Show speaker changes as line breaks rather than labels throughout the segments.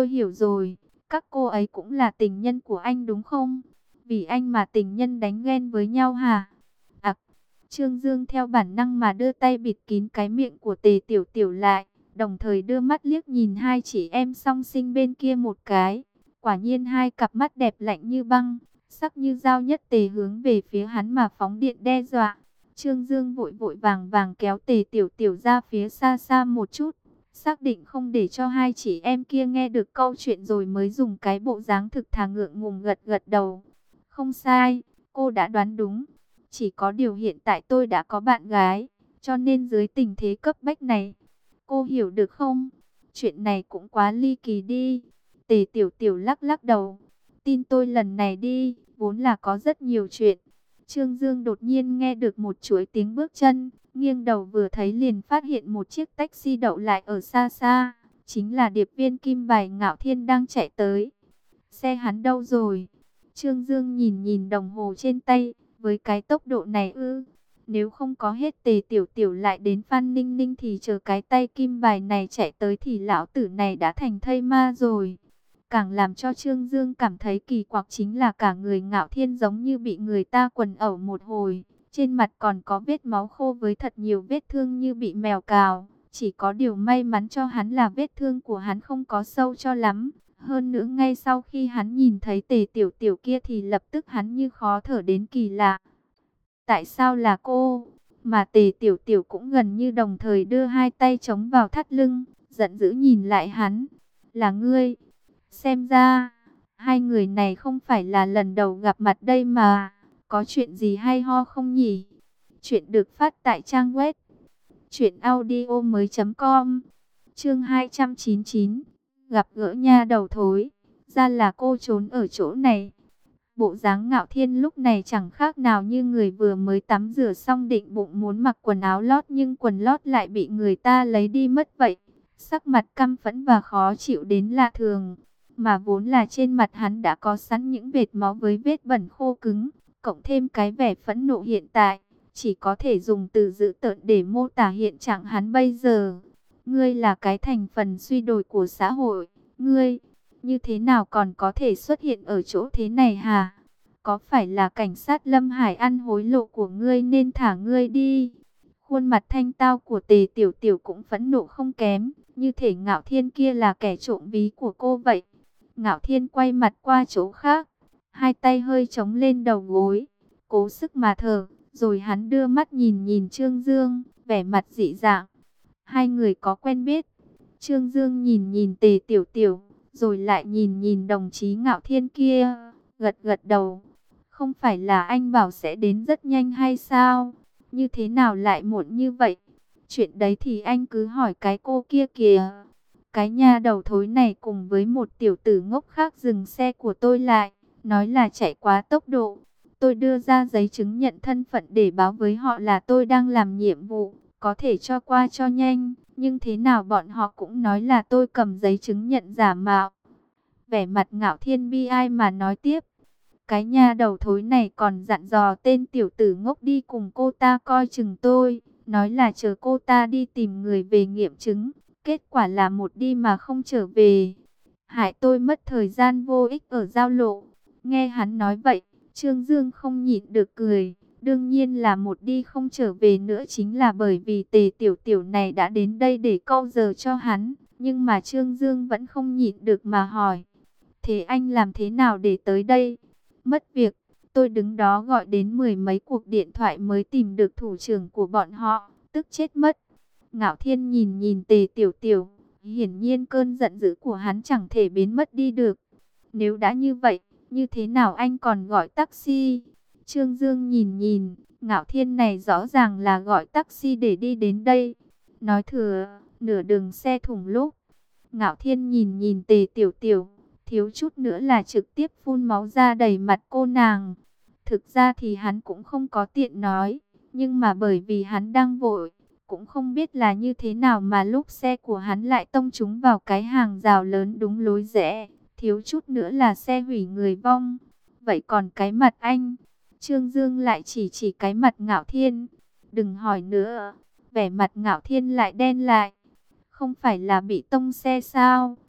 tôi hiểu rồi, các cô ấy cũng là tình nhân của anh đúng không? Vì anh mà tình nhân đánh ghen với nhau hả? À, Trương Dương theo bản năng mà đưa tay bịt kín cái miệng của Tề Tiểu Tiểu lại, đồng thời đưa mắt liếc nhìn hai chị em song sinh bên kia một cái. Quả nhiên hai cặp mắt đẹp lạnh như băng, sắc như dao nhất tề hướng về phía hắn mà phóng điện đe dọa. Trương Dương vội vội vàng vàng kéo Tề Tiểu Tiểu ra phía xa xa một chút, xác định không để cho hai chị em kia nghe được câu chuyện rồi mới dùng cái bộ dáng thực thà ngượng ngùng gật gật đầu. Không sai, cô đã đoán đúng. Chỉ có điều hiện tại tôi đã có bạn gái, cho nên dưới tình thế cấp bách này, cô hiểu được không? Chuyện này cũng quá ly kỳ đi. Tề Tiểu Tiểu lắc lắc đầu. Tin tôi lần này đi, vốn là có rất nhiều chuyện. Trương Dương đột nhiên nghe được một chuỗi tiếng bước chân, nghiêng đầu vừa thấy liền phát hiện một chiếc taxi đậu lại ở xa xa. Chính là điệp viên Kim Bài Ngạo Thiên đang chạy tới. Xe hắn đâu rồi? Trương Dương nhìn nhìn đồng hồ trên tay, với cái tốc độ này ư? Nếu không có hết Tề Tiểu Tiểu lại đến Phan Ninh Ninh thì chờ cái tay Kim Bài này chạy tới thì lão tử này đã thành thây ma rồi. Càng làm cho Trương Dương cảm thấy kỳ quặc chính là cả người Ngạo Thiên giống như bị người ta quần ẩu một hồi. Trên mặt còn có vết máu khô với thật nhiều vết thương như bị mèo cào. Chỉ có điều may mắn cho hắn là vết thương của hắn không có sâu cho lắm. Hơn nữa ngay sau khi hắn nhìn thấy Tề Tiểu Tiểu kia thì lập tức hắn như khó thở đến kỳ lạ. Tại sao là cô? Mà Tề Tiểu Tiểu cũng gần như đồng thời đưa hai tay chống vào thắt lưng, giận dữ nhìn lại hắn. Là ngươi? Xem ra, hai người này không phải là lần đầu gặp mặt đây mà. Có chuyện gì hay ho không nhỉ? Chuyện được phát tại trang web truyệnaudiomoi.com. Chương 299. Gặp gỡ nha đầu thối. Ra là cô trốn ở chỗ này. Bộ dáng Ngạo Thiên lúc này chẳng khác nào như người vừa mới tắm rửa xong định bụng muốn mặc quần áo lót nhưng quần lót lại bị người ta lấy đi mất vậy. Sắc mặt căm phẫn và khó chịu đến lạ thường. Mà vốn là trên mặt hắn đã có sẵn những vệt máu với vết bẩn khô cứng, cộng thêm cái vẻ phẫn nộ hiện tại, chỉ có thể dùng từ dữ tợn để mô tả hiện trạng hắn bây giờ. Ngươi là cái thành phần suy đồi của xã hội, ngươi như thế nào còn có thể xuất hiện ở chỗ thế này hả? Có phải là cảnh sát Lâm Hải ăn hối lộ của ngươi nên thả ngươi đi? Khuôn mặt thanh tao của Tề Tiểu Tiểu cũng phẫn nộ không kém, như thể Ngạo Thiên kia là kẻ trộm ví của cô vậy. Ngạo Thiên quay mặt qua chỗ khác, hai tay hơi chống lên đầu gối, cố sức mà thở, rồi hắn đưa mắt nhìn nhìn Trương Dương, vẻ mặt dị dạng. Hai người có quen biết? Trương Dương nhìn nhìn Tề Tiểu Tiểu, rồi lại nhìn nhìn đồng chí Ngạo Thiên kia, gật gật đầu. Không phải là anh bảo sẽ đến rất nhanh hay sao? Như thế nào lại muộn như vậy? Chuyện đấy thì anh cứ hỏi cái cô kia kìa. Cái nha đầu thối này cùng với một tiểu tử ngốc khác dừng xe của tôi lại, nói là chạy quá tốc độ. Tôi đưa ra giấy chứng nhận thân phận để báo với họ là tôi đang làm nhiệm vụ, có thể cho qua cho nhanh, nhưng thế nào bọn họ cũng nói là tôi cầm giấy chứng nhận giả mạo. Vẻ mặt Ngạo Thiên bi ai mà nói tiếp. Cái nha đầu thối này còn dặn dò tên tiểu tử ngốc đi cùng cô ta coi chừng tôi, nói là chờ cô ta đi tìm người về nghiệm chứng. Kết quả là một đi mà không trở về. Hại tôi mất thời gian vô ích ở giao lộ. Nghe hắn nói vậy, Trương Dương không nhịn được cười. Đương nhiên là một đi không trở về nữa chính là bởi vì Tề Tiểu Tiểu này đã đến đây để câu giờ cho hắn. Nhưng mà Trương Dương vẫn không nhịn được mà hỏi. Thế anh làm thế nào để tới đây? Mất việc, tôi đứng đó gọi đến mười mấy cuộc điện thoại mới tìm được thủ trưởng của bọn họ, tức chết mất. Ngạo Thiên nhìn nhìn Tề Tiểu Tiểu, hiển nhiên cơn giận dữ của hắn chẳng thể biến mất đi được. Nếu đã như vậy, như thế nào anh còn gọi taxi? Trương Dương nhìn nhìn, Ngạo Thiên này rõ ràng là gọi taxi để đi đến đây. Nói thừa, nửa đường xe thủng lốp. Ngạo Thiên nhìn nhìn Tề Tiểu Tiểu, thiếu chút nữa là trực tiếp phun máu ra đầy mặt cô nàng. Thực ra thì hắn cũng không có tiện nói, nhưng mà bởi vì hắn đang vội, cũng không biết là như thế nào mà lúc xe của hắn lại tông trúng vào cái hàng rào lớn đúng lối rẽ, thiếu chút nữa là xe hủy người vong. Vậy còn cái mặt anh? Trương Dương lại chỉ cái mặt Ngạo Thiên. Đừng hỏi nữa. Vẻ mặt Ngạo Thiên lại đen lại. Không phải là bị tông xe sao?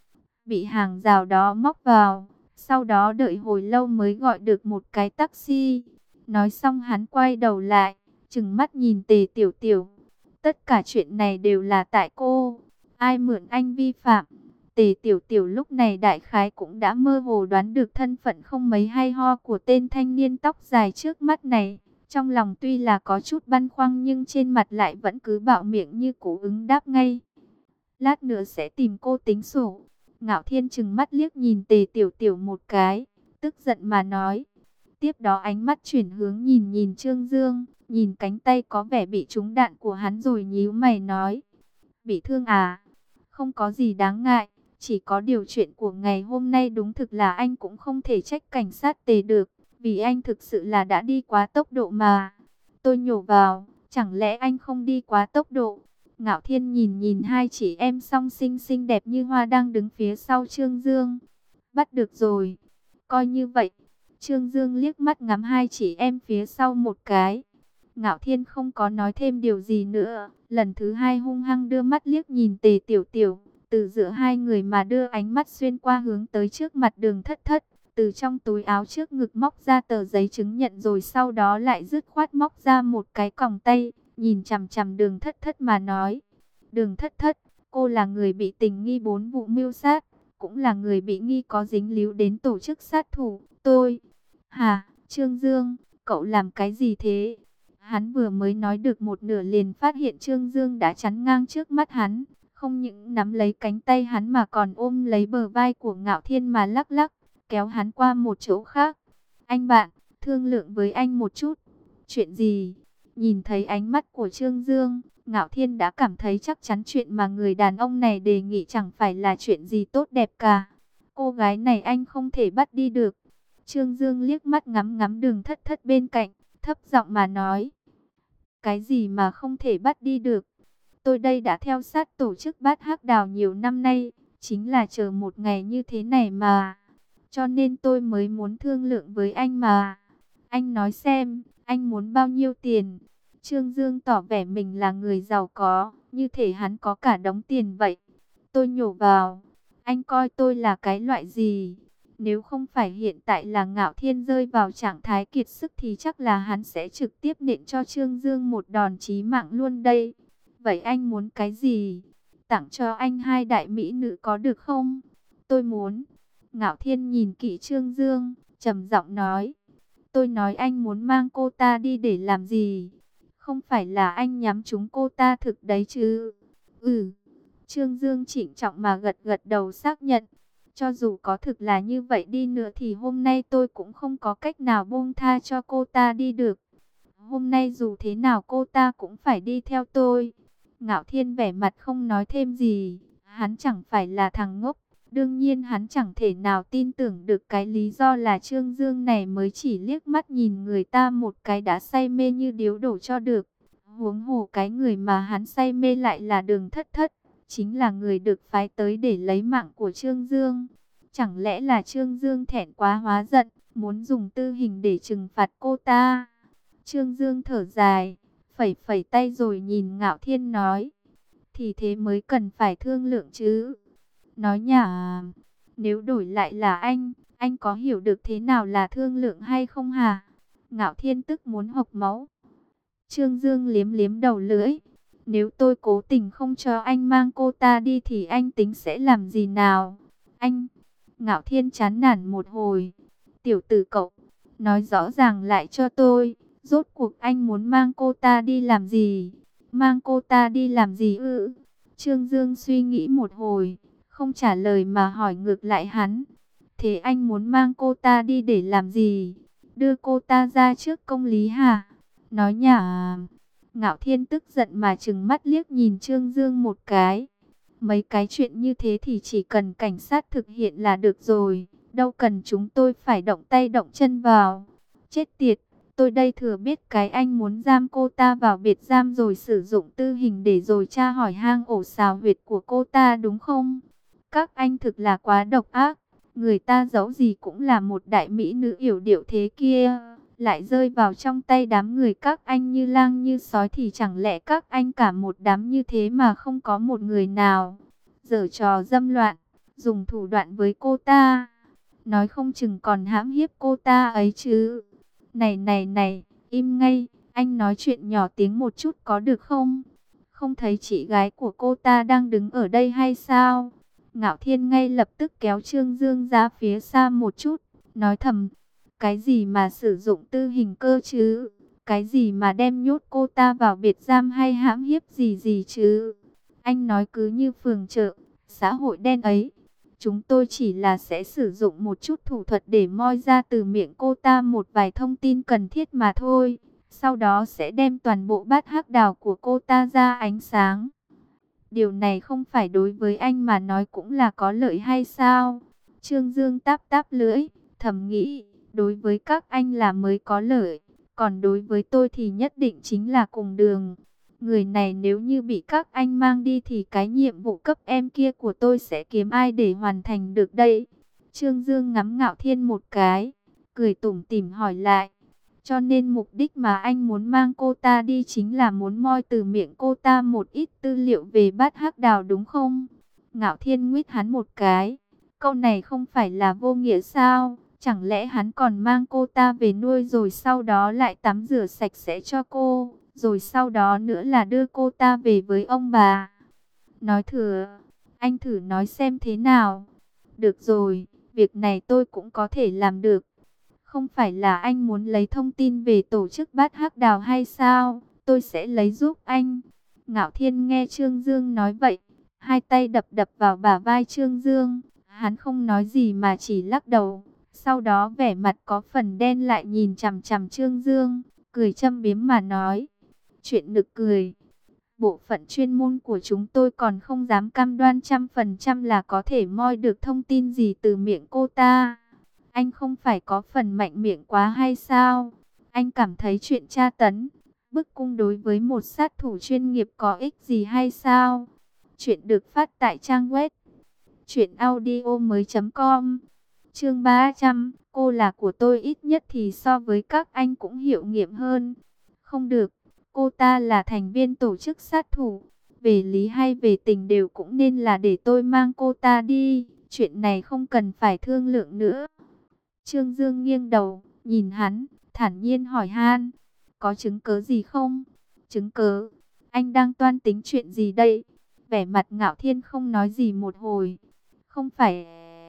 bị hàng rào đó móc vào. Sau đó đợi hồi lâu mới gọi được một cái taxi. Nói xong hắn quay đầu lại, trừng mắt nhìn Tề Tiểu Tiểu. Tất cả chuyện này đều là tại cô. Ai mượn anh vi phạm? Tề Tiểu Tiểu lúc này đại khái cũng đã mơ hồ đoán được thân phận không mấy hay ho của tên thanh niên tóc dài trước mắt này. Trong lòng tuy là có chút băn khoăn nhưng trên mặt lại vẫn cứ bạo miệng như cú ứng đáp ngay. Lát nữa sẽ tìm cô tính sổ. Ngạo Thiên trừng mắt liếc nhìn Tề Tiểu Tiểu một cái, tức giận mà nói. Tiếp đó ánh mắt chuyển hướng nhìn nhìn Trương Dương, nhìn cánh tay có vẻ bị trúng đạn của hắn rồi nhíu mày nói. Bị thương à? Không có gì đáng ngại, chỉ có điều chuyện của ngày hôm nay đúng thực là anh cũng không thể trách cảnh sát Tề được, vì anh thực sự là đã đi quá tốc độ mà. Tôi nhổ vào, chẳng lẽ anh không đi quá tốc độ? Ngạo Thiên nhìn nhìn hai chị em song sinh xinh đẹp như hoa đang đứng phía sau Trương Dương. Bắt được rồi, coi như vậy. Trương Dương liếc mắt ngắm hai chị em phía sau một cái. Ngạo Thiên không có nói thêm điều gì nữa. Lần thứ hai hung hăng đưa mắt liếc nhìn Tề Tiểu Tiểu. Từ giữa hai người mà đưa ánh mắt xuyên qua hướng tới trước mặt Đường Thất Thất. Từ trong túi áo trước ngực móc ra tờ giấy chứng nhận rồi sau đó lại dứt khoát móc ra một cái còng tay. Nhìn chằm chằm Đường Thất Thất mà nói. Đường Thất Thất, cô là người bị tình nghi 4 vụ mưu sát. Cũng là người bị nghi có dính líu đến tổ chức sát thủ. Tôi... Hả, Trương Dương, cậu làm cái gì thế? Hắn vừa mới nói được một nửa liền phát hiện Trương Dương đã chắn ngang trước mắt hắn. Không những nắm lấy cánh tay hắn mà còn ôm lấy bờ vai của Ngạo Thiên mà lắc lắc, kéo hắn qua một chỗ khác. Anh bạn, thương lượng với anh một chút. Chuyện gì? Nhìn thấy ánh mắt của Trương Dương, Ngạo Thiên đã cảm thấy chắc chắn chuyện mà người đàn ông này đề nghị chẳng phải là chuyện gì tốt đẹp cả. Cô gái này anh không thể bắt đi được. Trương Dương liếc mắt ngắm ngắm Đường Thất Thất bên cạnh, thấp giọng mà nói. Cái gì mà không thể bắt đi được? Tôi đây đã theo sát tổ chức Bát Hắc Đào nhiều năm nay, chính là chờ một ngày như thế này mà. Cho nên tôi mới muốn thương lượng với anh mà. Anh nói xem, anh muốn bao nhiêu tiền? Trương Dương tỏ vẻ mình là người giàu có, như thể hắn có cả đống tiền vậy. Tôi nhổ vào, anh coi tôi là cái loại gì? Nếu không phải hiện tại là Ngạo Thiên rơi vào trạng thái kiệt sức thì chắc là hắn sẽ trực tiếp nện cho Trương Dương một đòn chí mạng luôn đây. Vậy anh muốn cái gì? Tặng cho anh 2 đại mỹ nữ có được không? Tôi muốn. Ngạo Thiên nhìn kỹ Trương Dương, trầm giọng nói. Tôi nói anh muốn mang cô ta đi để làm gì? Không phải là anh nhắm trúng cô ta thực đấy chứ? Ừ. Trương Dương chỉnh trọng mà gật gật đầu xác nhận. Cho dù có thực là như vậy đi nữa thì hôm nay tôi cũng không có cách nào buông tha cho cô ta đi được. Hôm nay dù thế nào cô ta cũng phải đi theo tôi. Ngạo Thiên vẻ mặt không nói thêm gì. Hắn chẳng phải là thằng ngốc. Đương nhiên hắn chẳng thể nào tin tưởng được cái lý do là Trương Dương này mới chỉ liếc mắt nhìn người ta một cái đã say mê như điếu đổ cho được. Huống hồ cái người mà hắn say mê lại là Đường Thất Thất. Chính là người được phái tới để lấy mạng của Trương Dương. Chẳng lẽ là Trương Dương thẹn quá hóa giận, muốn dùng tư hình để trừng phạt cô ta? Trương Dương thở dài, phẩy phẩy tay rồi nhìn Ngạo Thiên nói. Thì thế mới cần phải thương lượng chứ. Nói nhả, nếu đổi lại là anh có hiểu được thế nào là thương lượng hay không hả? Ngạo Thiên tức muốn hộc máu. Trương Dương liếm liếm đầu lưỡi. Nếu tôi cố tình không cho anh mang cô ta đi thì anh tính sẽ làm gì nào? Anh, Ngạo Thiên chán nản một hồi. Tiểu tử cậu, nói rõ ràng lại cho tôi. Rốt cuộc anh muốn mang cô ta đi làm gì? Mang cô ta đi làm gì ư? Trương Dương suy nghĩ một hồi, không trả lời mà hỏi ngược lại hắn. Thế anh muốn mang cô ta đi để làm gì? Đưa cô ta ra trước công lý hả? Nói nhả. Ngạo Thiên tức giận mà trừng mắt liếc nhìn Trương Dương một cái. Mấy cái chuyện như thế thì chỉ cần cảnh sát thực hiện là được rồi. Đâu cần chúng tôi phải động tay động chân vào. Chết tiệt, tôi đây thừa biết cái anh muốn giam cô ta vào biệt giam rồi sử dụng tư hình để rồi tra hỏi hang ổ xào huyệt của cô ta đúng không? Các anh thực là quá độc ác. Người ta dẫu gì cũng là một đại mỹ nữ yểu điệu thế kia. Lại rơi vào trong tay đám người các anh như lang như sói thì chẳng lẽ các anh cả một đám như thế mà không có một người nào giở trò dâm loạn. dùng thủ đoạn với cô ta. Nói không chừng còn hãm hiếp cô ta ấy chứ. Này này này, im ngay, anh nói chuyện nhỏ tiếng một chút có được không? Không thấy chị gái của cô ta đang đứng ở đây hay sao? Ngạo Thiên ngay lập tức kéo Trương Dương ra phía xa một chút, nói thầm, cái gì mà sử dụng tư hình cơ chứ? Cái gì mà đem nhốt cô ta vào biệt giam hay hãm hiếp gì gì chứ? Anh nói cứ như phường chợ, xã hội đen ấy. Chúng tôi chỉ là sẽ sử dụng một chút thủ thuật để moi ra từ miệng cô ta một vài thông tin cần thiết mà thôi. Sau đó sẽ đem toàn bộ bát hắc đào của cô ta ra ánh sáng. Điều này không phải đối với anh mà nói cũng là có lợi hay sao? Trương Dương táp táp lưỡi, thầm nghĩ, đối với các anh là mới có lợi, còn đối với tôi thì nhất định chính là cùng đường. Người này nếu như bị các anh mang đi thì cái nhiệm vụ cấp em kia của tôi sẽ kiếm ai để hoàn thành được đây? Trương Dương ngắm Ngạo Thiên một cái, cười tủm tỉm hỏi lại. Cho nên mục đích mà anh muốn mang cô ta đi chính là muốn moi từ miệng cô ta một ít tư liệu về bát hắc đào đúng không? Ngạo Thiên nguyết hắn một cái. Câu này không phải là vô nghĩa sao? Chẳng lẽ hắn còn mang cô ta về nuôi rồi sau đó lại tắm rửa sạch sẽ cho cô? Rồi sau đó nữa là đưa cô ta về với ông bà? Nói thừa, anh thử nói xem thế nào. Được rồi, việc này tôi cũng có thể làm được. Không phải là anh muốn lấy thông tin về tổ chức bát hắc đào hay sao? Tôi sẽ lấy giúp anh. Ngạo Thiên nghe Trương Dương nói vậy, hai tay đập đập vào bả vai Trương Dương. Hắn không nói gì mà chỉ lắc đầu. Sau đó vẻ mặt có phần đen lại nhìn chằm chằm Trương Dương, cười châm biếm mà nói. Chuyện nực cười. Bộ phận chuyên môn của chúng tôi còn không dám cam đoan 100% là có thể moi được thông tin gì từ miệng cô ta. Anh không phải có phần mạnh miệng quá hay sao? Anh cảm thấy chuyện tra tấn, bức cung đối với một sát thủ chuyên nghiệp có ích gì hay sao? Chuyện được phát tại trang web truyệnaudiomoi.com. Chương 300, cô là của tôi ít nhất thì so với các anh cũng hiệu nghiệm hơn. Không được, cô ta là thành viên tổ chức sát thủ. Về lý hay về tình đều cũng nên là để tôi mang cô ta đi. Chuyện này không cần phải thương lượng nữa. Trương Dương nghiêng đầu, nhìn hắn, thản nhiên hỏi han. Có chứng cớ gì không? Chứng cớ? Anh đang toan tính chuyện gì đây? Vẻ mặt Ngạo Thiên không nói gì một hồi. Không phải...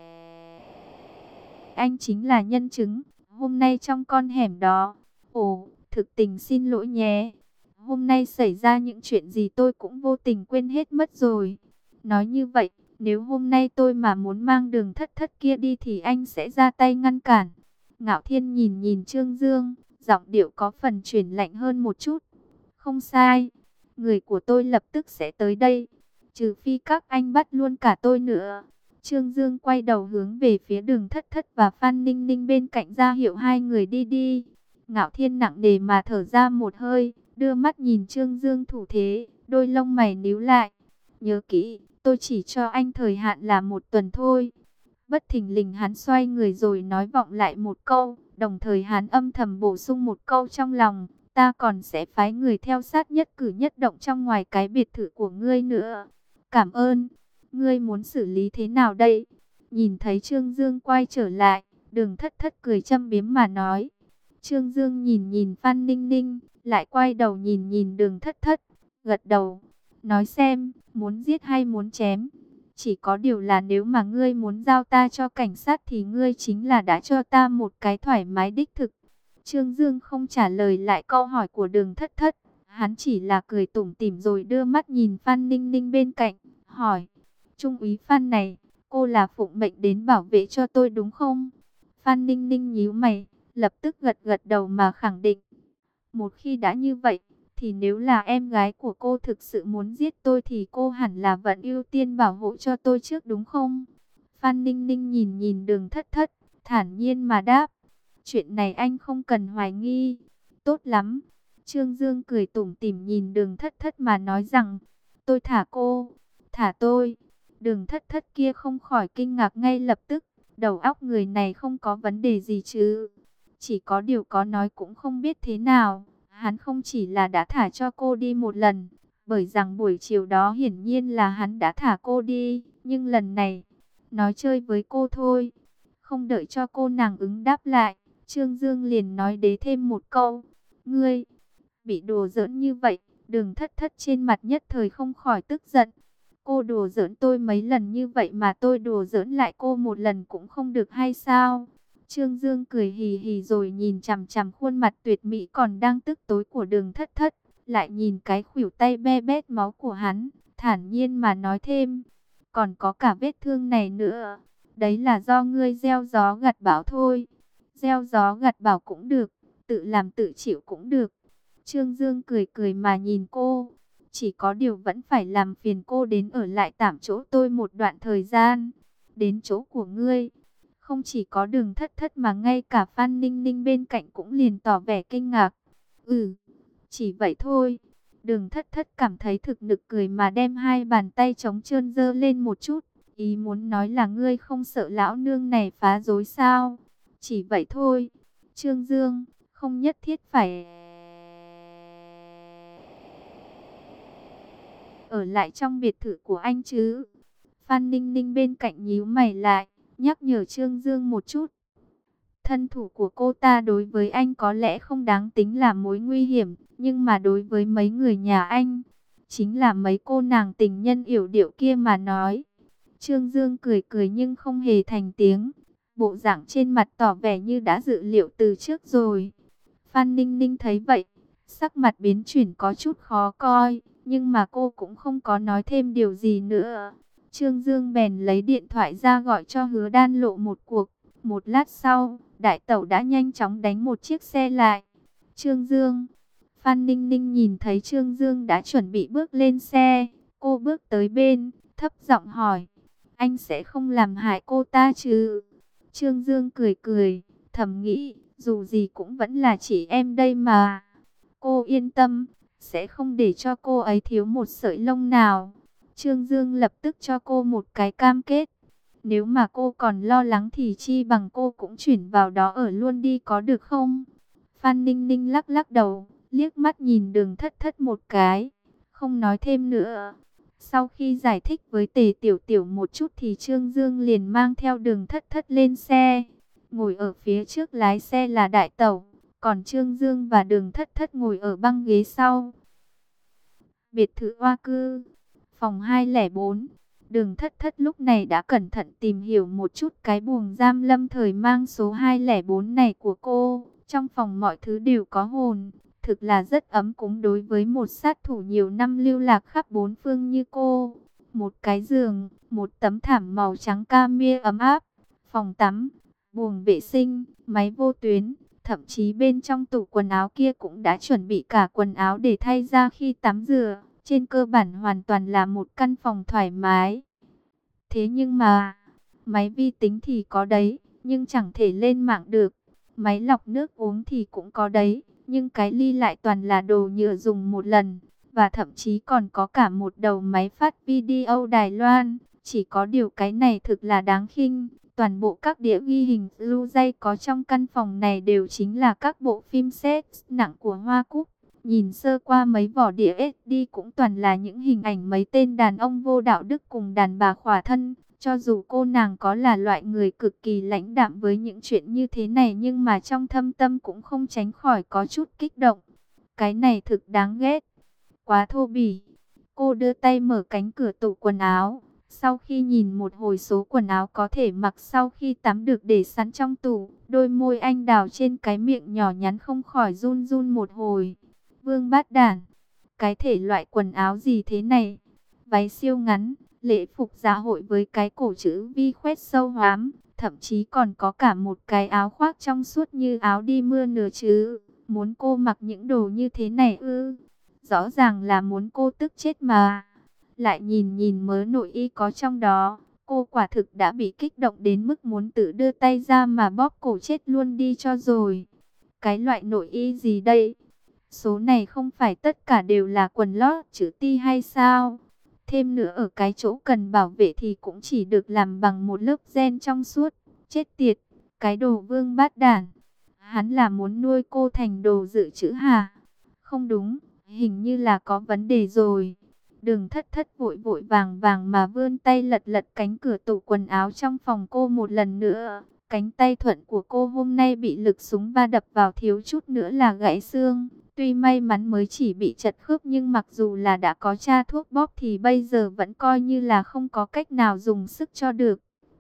Anh chính là nhân chứng. Hôm nay trong con hẻm đó. Ồ, thực tình xin lỗi nhé. Hôm nay xảy ra những chuyện gì tôi cũng vô tình quên hết mất rồi. Nói như vậy, nếu hôm nay tôi mà muốn mang Đường Thất Thất kia đi thì anh sẽ ra tay ngăn cản. Ngạo Thiên nhìn nhìn Trương Dương, giọng điệu có phần chuyển lạnh hơn một chút. Không sai, người của tôi lập tức sẽ tới đây. Trừ phi các anh bắt luôn cả tôi nữa. Trương Dương quay đầu hướng về phía Đường Thất Thất và Phan Ninh Ninh bên cạnh ra hiệu hai người đi đi. Ngạo Thiên nặng nề mà thở ra một hơi, đưa mắt nhìn Trương Dương thủ thế, đôi lông mày nhíu lại. Nhớ kỹ, tôi chỉ cho anh thời hạn là 1 tuần thôi. Bất thình lình hắn xoay người rồi nói vọng lại một câu, đồng thời hắn âm thầm bổ sung một câu trong lòng, ta còn sẽ phái người theo sát nhất cử nhất động trong ngoài cái biệt thự của ngươi nữa. Cảm ơn, ngươi muốn xử lý thế nào đây? Nhìn thấy Trương Dương quay trở lại, Đường Thất Thất cười châm biếm mà nói. Trương Dương nhìn nhìn Phan Ninh Ninh, lại quay đầu nhìn nhìn Đường Thất Thất, gật đầu, nói xem, muốn giết hay muốn chém? Chỉ có điều là nếu mà ngươi muốn giao ta cho cảnh sát thì ngươi chính là đã cho ta một cái thoải mái đích thực. Trương Dương không trả lời lại câu hỏi của Đường Thất Thất, hắn chỉ là cười tủm tỉm rồi đưa mắt nhìn Phan Ninh Ninh bên cạnh, hỏi, Trung úy Phan này, cô là phụng mệnh đến bảo vệ cho tôi đúng không? Phan Ninh Ninh nhíu mày, lập tức gật gật đầu mà khẳng định. Một khi đã như vậy, thì nếu là em gái của cô thực sự muốn giết tôi thì cô hẳn là vẫn ưu tiên bảo hộ cho tôi trước đúng không? Phan Ninh Ninh nhìn nhìn Đường Thất Thất, thản nhiên mà đáp. Chuyện này anh không cần hoài nghi. Tốt lắm. Trương Dương cười tủm tỉm nhìn Đường Thất Thất mà nói rằng, tôi thả cô, thả tôi. Đường Thất Thất kia không khỏi kinh ngạc ngay lập tức. Đầu óc người này không có vấn đề gì chứ? Chỉ có điều có nói cũng không biết thế nào. Hắn không chỉ là đã thả cho cô đi một lần, bởi rằng buổi chiều đó hiển nhiên là hắn đã thả cô đi. Nhưng lần này, nói chơi với cô thôi. Không đợi cho cô nàng ứng đáp lại, Trương Dương liền nói đế thêm một câu. Ngươi, bị đùa giỡn như vậy, Đường Thất Thất trên mặt nhất thời không khỏi tức giận. Cô đùa giỡn tôi mấy lần như vậy mà tôi đùa giỡn lại cô một lần cũng không được hay sao? Trương Dương cười hì hì rồi nhìn chằm chằm khuôn mặt tuyệt mỹ còn đang tức tối của Đường Thất Thất, lại nhìn cái khuỷu tay be bét máu của hắn, thản nhiên mà nói thêm, còn có cả vết thương này nữa, đấy là do ngươi gieo gió gặt bão thôi. Gieo gió gặt bão cũng được, tự làm tự chịu cũng được. Trương Dương cười cười mà nhìn cô, chỉ có điều vẫn phải làm phiền cô đến ở lại tạm chỗ tôi một đoạn thời gian. Đến chỗ của ngươi, không chỉ có Đường Thất Thất mà ngay cả Phan Ninh Ninh bên cạnh cũng liền tỏ vẻ kinh ngạc. Chỉ vậy thôi. Đường Thất Thất cảm thấy thực nực cười mà đem hai bàn tay trống trơn giơ lên một chút. Ý muốn nói là ngươi không sợ lão nương này phá rối sao? Chỉ vậy thôi. Trương Dương, không nhất thiết phải ở lại trong biệt thự của anh chứ. Phan Ninh Ninh bên cạnh nhíu mày lại, nhắc nhở Trương Dương một chút. Thân thủ của cô ta đối với anh có lẽ không đáng tính là mối nguy hiểm, nhưng mà đối với mấy người nhà anh, chính là mấy cô nàng tình nhân yểu điệu kia mà nói. Trương Dương cười cười nhưng không hề thành tiếng, bộ dạng trên mặt tỏ vẻ như đã dự liệu từ trước rồi. Phan Ninh Ninh thấy vậy, sắc mặt biến chuyển có chút khó coi, nhưng mà cô cũng không có nói thêm điều gì nữa. Trương Dương bèn lấy điện thoại ra gọi cho Hứa Đan Lộ một cuộc. Một lát sau, đại tẩu đã nhanh chóng đánh một chiếc xe lại. Trương Dương, Phan Ninh Ninh nhìn thấy Trương Dương đã chuẩn bị bước lên xe. Cô bước tới bên, thấp giọng hỏi, anh sẽ không làm hại cô ta chứ? Trương Dương cười cười, thầm nghĩ, dù gì cũng vẫn là chị em đây mà. Cô yên tâm, sẽ không để cho cô ấy thiếu một sợi lông nào. Trương Dương lập tức cho cô một cái cam kết. Nếu mà cô còn lo lắng thì chi bằng cô cũng chuyển vào đó ở luôn đi có được không? Phan Ninh Ninh lắc lắc đầu, liếc mắt nhìn Đường Thất Thất một cái, không nói thêm nữa. Sau khi giải thích với Tề Tiểu Tiểu một chút thì Trương Dương liền mang theo Đường Thất Thất lên xe. Ngồi ở phía trước lái xe là đại tẩu, còn Trương Dương và Đường Thất Thất ngồi ở băng ghế sau. Biệt thự Hoa Cư, phòng 204. Đường Thất Thất lúc này đã cẩn thận tìm hiểu một chút cái buồng giam lâm thời mang số 204 này của cô. Trong phòng mọi thứ đều có hồn, thực là rất ấm cúng đối với một sát thủ nhiều năm lưu lạc khắp bốn phương như cô. Một cái giường, một tấm thảm màu trắng camia ấm áp, phòng tắm, buồng vệ sinh, máy vô tuyến. Thậm chí bên trong tủ quần áo kia cũng đã chuẩn bị cả quần áo để thay ra khi tắm rửa. Trên cơ bản hoàn toàn là một căn phòng thoải mái. Thế nhưng mà, máy vi tính thì có đấy, nhưng chẳng thể lên mạng được. Máy lọc nước uống thì cũng có đấy, nhưng cái ly lại toàn là đồ nhựa dùng một lần. Và thậm chí còn có cả một đầu máy phát video Đài Loan. Chỉ có điều cái này thực là đáng khinh. Toàn bộ các đĩa ghi hình Blu-ray có trong căn phòng này đều chính là các bộ phim sex nặng của Hoa Cúc. Nhìn sơ qua mấy vỏ đĩa SD cũng toàn là những hình ảnh mấy tên đàn ông vô đạo đức cùng đàn bà khỏa thân. Cho dù cô nàng có là loại người cực kỳ lãnh đạm với những chuyện như thế này nhưng mà trong thâm tâm cũng không tránh khỏi có chút kích động. Cái này thực đáng ghét. Quá thô bỉ. Cô đưa tay mở cánh cửa tủ quần áo. Sau khi nhìn một hồi số quần áo có thể mặc sau khi tắm được để sẵn trong tủ, đôi môi anh đào trên cái miệng nhỏ nhắn không khỏi run run một hồi. Vương bát đản, cái thể loại quần áo gì thế này? Váy siêu ngắn, lễ phục dạ hội với cái cổ chữ V khoét sâu hoắm, thậm chí còn có cả một cái áo khoác trong suốt như áo đi mưa nữa chứ. Muốn cô mặc những đồ như thế này ư? Rõ ràng là muốn cô tức chết mà. Lại nhìn nhìn mớ nội y có trong đó, cô quả thực đã bị kích động đến mức muốn tự đưa tay ra mà bóp cổ chết luôn đi cho rồi. Cái loại nội y gì đây? Số này không phải tất cả đều là quần lót chữ ti hay sao? Thêm nữa ở cái chỗ cần bảo vệ thì cũng chỉ được làm bằng một lớp ren trong suốt. Chết tiệt, cái đồ vương bát đản. Hắn là muốn nuôi cô thành đồ dự trữ hả? Không đúng, hình như là có vấn đề rồi. Đường Thất Thất vội vội vàng vàng mà vươn tay lật lật cánh cửa tủ quần áo trong phòng cô một lần nữa. Cánh tay thuận của cô hôm nay bị lực súng va đập vào thiếu chút nữa là gãy xương. Tuy may mắn mới chỉ bị chật khớp nhưng mặc dù là đã có tra thuốc bóp thì bây giờ vẫn coi như là không có cách nào dùng sức cho được.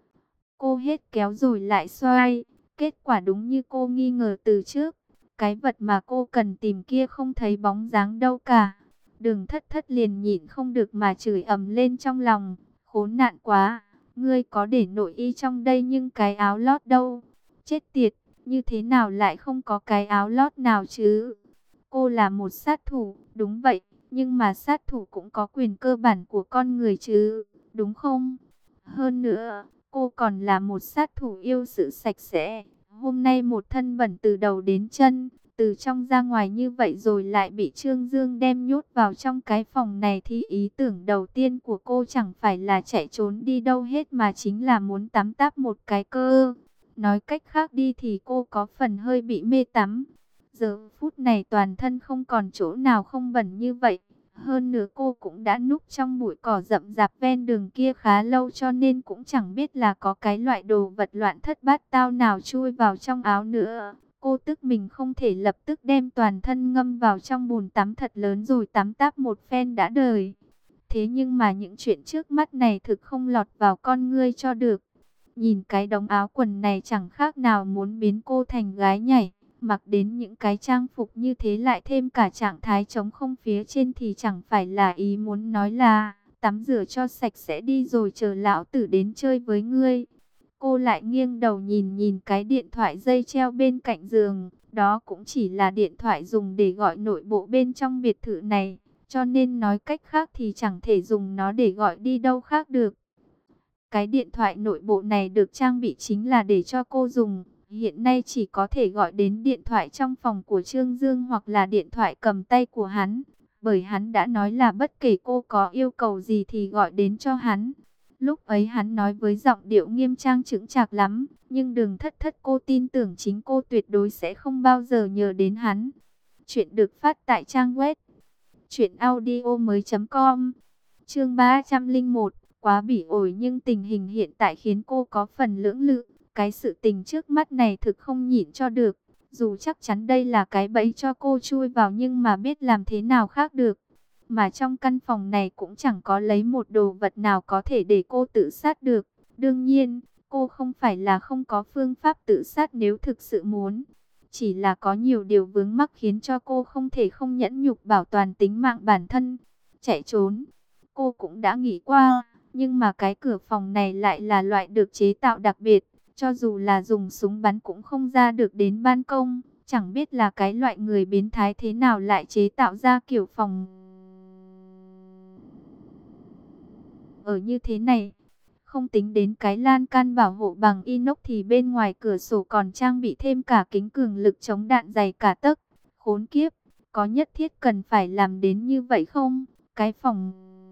Cô hết kéo rồi lại xoay. Kết quả đúng như cô nghi ngờ từ trước. Cái vật mà cô cần tìm kia không thấy bóng dáng đâu cả. Đường Thất Thất liền nhịn không được mà chửi ầm lên trong lòng. Khốn nạn quá, ngươi có để nội y trong đây nhưng cái áo lót đâu? Chết tiệt, như thế nào lại không có cái áo lót nào chứ? Cô là một sát thủ, đúng vậy, nhưng mà sát thủ cũng có quyền cơ bản của con người chứ, đúng không? Hơn nữa, cô còn là một sát thủ yêu sự sạch sẽ. Hôm nay một thân bẩn từ đầu đến chân, từ trong ra ngoài như vậy rồi lại bị Trương Dương đem nhốt vào trong cái phòng này thì ý tưởng đầu tiên của cô chẳng phải là chạy trốn đi đâu hết mà chính là muốn tắm táp một cái cơ. Nói cách khác đi thì cô có phần hơi bị mê tắm. Giờ phút này toàn thân không còn chỗ nào không bẩn như vậy. Hơn nữa cô cũng đã núp trong bụi cỏ rậm rạp ven đường kia khá lâu cho nên cũng chẳng biết là có cái loại đồ vật loạn thất bát tao nào chui vào trong áo nữa. Cô tức mình không thể lập tức đem toàn thân ngâm vào trong bồn tắm thật lớn rồi tắm táp một phen đã đời. Thế nhưng mà những chuyện trước mắt này thực không lọt vào con ngươi cho được. Nhìn cái đống áo quần này chẳng khác nào muốn biến cô thành gái nhảy. Mặc đến những cái trang phục như thế lại thêm cả trạng thái trống không phía trên thì chẳng phải là ý muốn nói là tắm rửa cho sạch sẽ đi rồi chờ lão tử đến chơi với ngươi. Cô lại nghiêng đầu nhìn nhìn cái điện thoại dây treo bên cạnh giường. Đó cũng chỉ là điện thoại dùng để gọi nội bộ bên trong biệt thự này. Cho nên nói cách khác thì chẳng thể dùng nó để gọi đi đâu khác được. Cái điện thoại nội bộ này được trang bị chính là để cho cô dùng. Hiện nay chỉ có thể gọi đến điện thoại trong phòng của Trương Dương hoặc là điện thoại cầm tay của hắn. Bởi hắn đã nói là bất kể cô có yêu cầu gì thì gọi đến cho hắn. Lúc ấy hắn nói với giọng điệu nghiêm trang chững chạc lắm. Nhưng Đường Thất Thất cô tin tưởng chính cô tuyệt đối sẽ không bao giờ nhờ đến hắn. Chuyện được phát tại trang web truyệnaudiomoi.com. Chương 301. Quá bỉ ổi nhưng tình hình hiện tại khiến cô có phần lưỡng lự. Cái sự tình trước mắt này thực không nhịn cho được. Dù chắc chắn đây là cái bẫy cho cô chui vào nhưng mà biết làm thế nào khác được. Mà trong căn phòng này cũng chẳng có lấy một đồ vật nào có thể để cô tự sát được. Đương nhiên, cô không phải là không có phương pháp tự sát nếu thực sự muốn. Chỉ là có nhiều điều vướng mắc khiến cho cô không thể không nhẫn nhục bảo toàn tính mạng bản thân. Chạy trốn, cô cũng đã nghĩ qua. Nhưng mà cái cửa phòng này lại là loại được chế tạo đặc biệt. Cho dù là dùng súng bắn cũng không ra được đến ban công. Chẳng biết là cái loại người biến thái thế nào lại chế tạo ra kiểu phòng ở như thế này. Không tính đến cái lan can bảo hộ bằng inox thì bên ngoài cửa sổ còn trang bị thêm cả kính cường lực chống đạn dày cả tấc. Khốn kiếp, có nhất thiết cần phải làm đến như vậy không? Cái phòng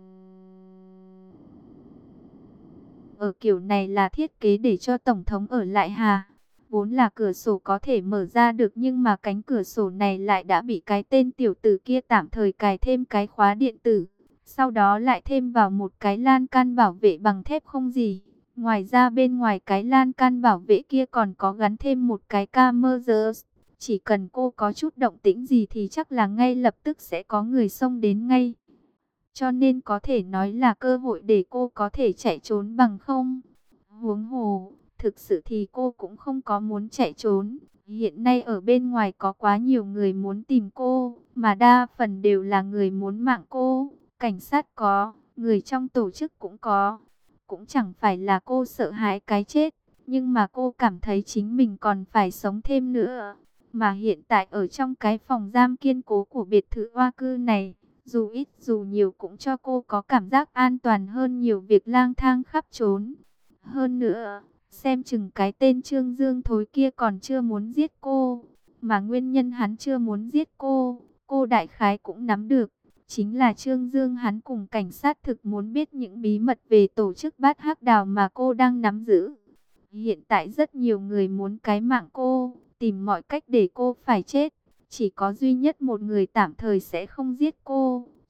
ở kiểu này là thiết kế để cho Tổng thống ở lại hà? Vốn là cửa sổ có thể mở ra được nhưng mà cánh cửa sổ này lại đã bị cái tên tiểu tử kia tạm thời cài thêm cái khóa điện tử. Sau đó lại thêm vào một cái lan can bảo vệ bằng thép không gì. Ngoài ra bên ngoài cái lan can bảo vệ kia còn có gắn thêm một cái camera. Chỉ cần cô có chút động tĩnh gì thì chắc là ngay lập tức sẽ có người xông đến ngay. Cho nên có thể nói là cơ hội để cô có thể chạy trốn bằng không. Huống hồ, thực sự thì cô cũng không có muốn chạy trốn. Hiện nay ở bên ngoài có quá nhiều người muốn tìm cô, mà đa phần đều là người muốn mạng cô. Cảnh sát có, người trong tổ chức cũng có. Cũng chẳng phải là cô sợ hãi cái chết, nhưng mà cô cảm thấy chính mình còn phải sống thêm nữa. Mà hiện tại ở trong cái phòng giam kiên cố của biệt thự hoa cư này, dù ít dù nhiều cũng cho cô có cảm giác an toàn hơn nhiều việc lang thang khắp trốn. Hơn nữa, xem chừng cái tên Trương Dương thối kia còn chưa muốn giết cô. Mà nguyên nhân hắn chưa muốn giết cô đại khái cũng nắm được. Chính là Trương Dương hắn cùng cảnh sát thực muốn biết những bí mật về tổ chức Bát Hắc Đào mà cô đang nắm giữ. Hiện tại rất nhiều người muốn cái mạng cô, tìm mọi cách để cô phải chết. Chỉ có duy nhất một người tạm thời sẽ không giết cô,